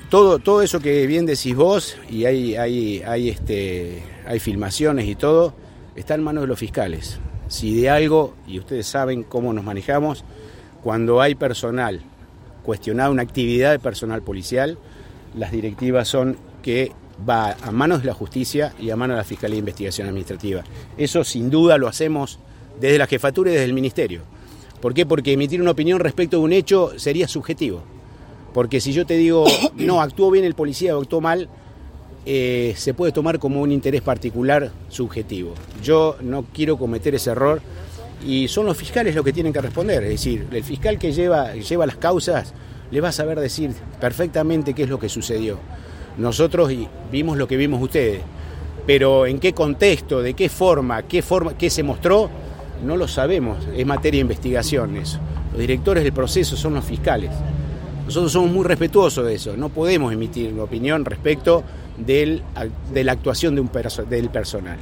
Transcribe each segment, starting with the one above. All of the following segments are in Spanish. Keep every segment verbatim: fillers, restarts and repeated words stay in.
todo, todo eso que bien decís vos, y hay, hay, hay, este, hay filmaciones y todo, está en manos de los fiscales. Si de algo, y ustedes saben cómo nos manejamos, cuando hay personal cuestionado, una actividad de personal policial, las directivas son que va a manos de la justicia y a manos de la Fiscalía de Investigación Administrativa. Eso sin duda lo hacemos desde la jefatura y desde el ministerio. ¿Por qué? Porque emitir una opinión respecto de un hecho sería subjetivo. Porque si yo te digo, no, actuó bien el policía o actuó mal, eh, se puede tomar como un interés particular subjetivo. Yo no quiero cometer ese error y son los fiscales los que tienen que responder. Es decir, el fiscal que lleva, lleva las causas le va a saber decir perfectamente qué es lo que sucedió. Nosotros vimos lo que vimos ustedes, pero en qué contexto, de qué forma, qué forma, qué se mostró, no lo sabemos, es materia de investigación eso. Los directores del proceso son los fiscales. Nosotros somos muy respetuosos de eso, no podemos emitir una opinión respecto del, de la actuación de un perso- del personal.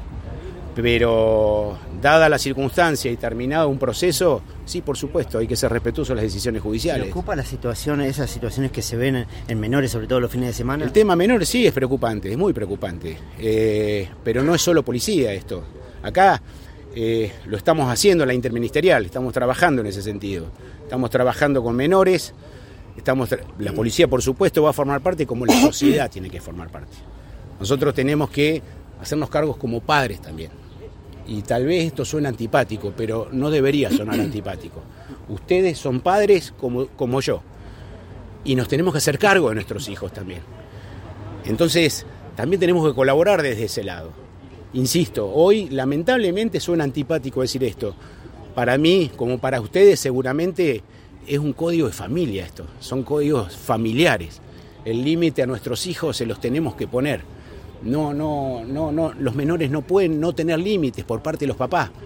Pero dada la circunstancia y terminado un proceso, sí, por supuesto, hay que ser respetuoso de las decisiones judiciales. ¿Preocupa la situación, esas situaciones que se ven en menores, sobre todo los fines de semana? El tema menores sí es preocupante, es muy preocupante, eh, pero no es solo policía esto. Acá eh, lo estamos haciendo la interministerial, estamos trabajando en ese sentido. Estamos trabajando con menores, estamos tra- la policía por supuesto va a formar parte como la sociedad tiene que formar parte. Nosotros tenemos que hacernos cargos como padres también. Y tal vez esto suena antipático, pero no debería sonar antipático. Ustedes son padres como, como yo. Y nos tenemos que hacer cargo de nuestros hijos también. Entonces, también tenemos que colaborar desde ese lado. Insisto, hoy lamentablemente suena antipático decir esto. Para mí, como para ustedes, seguramente es un código de familia esto. Son códigos familiares. El límite a nuestros hijos se los tenemos que poner. No, no, no, no, los menores no pueden no tener límites por parte de los papás.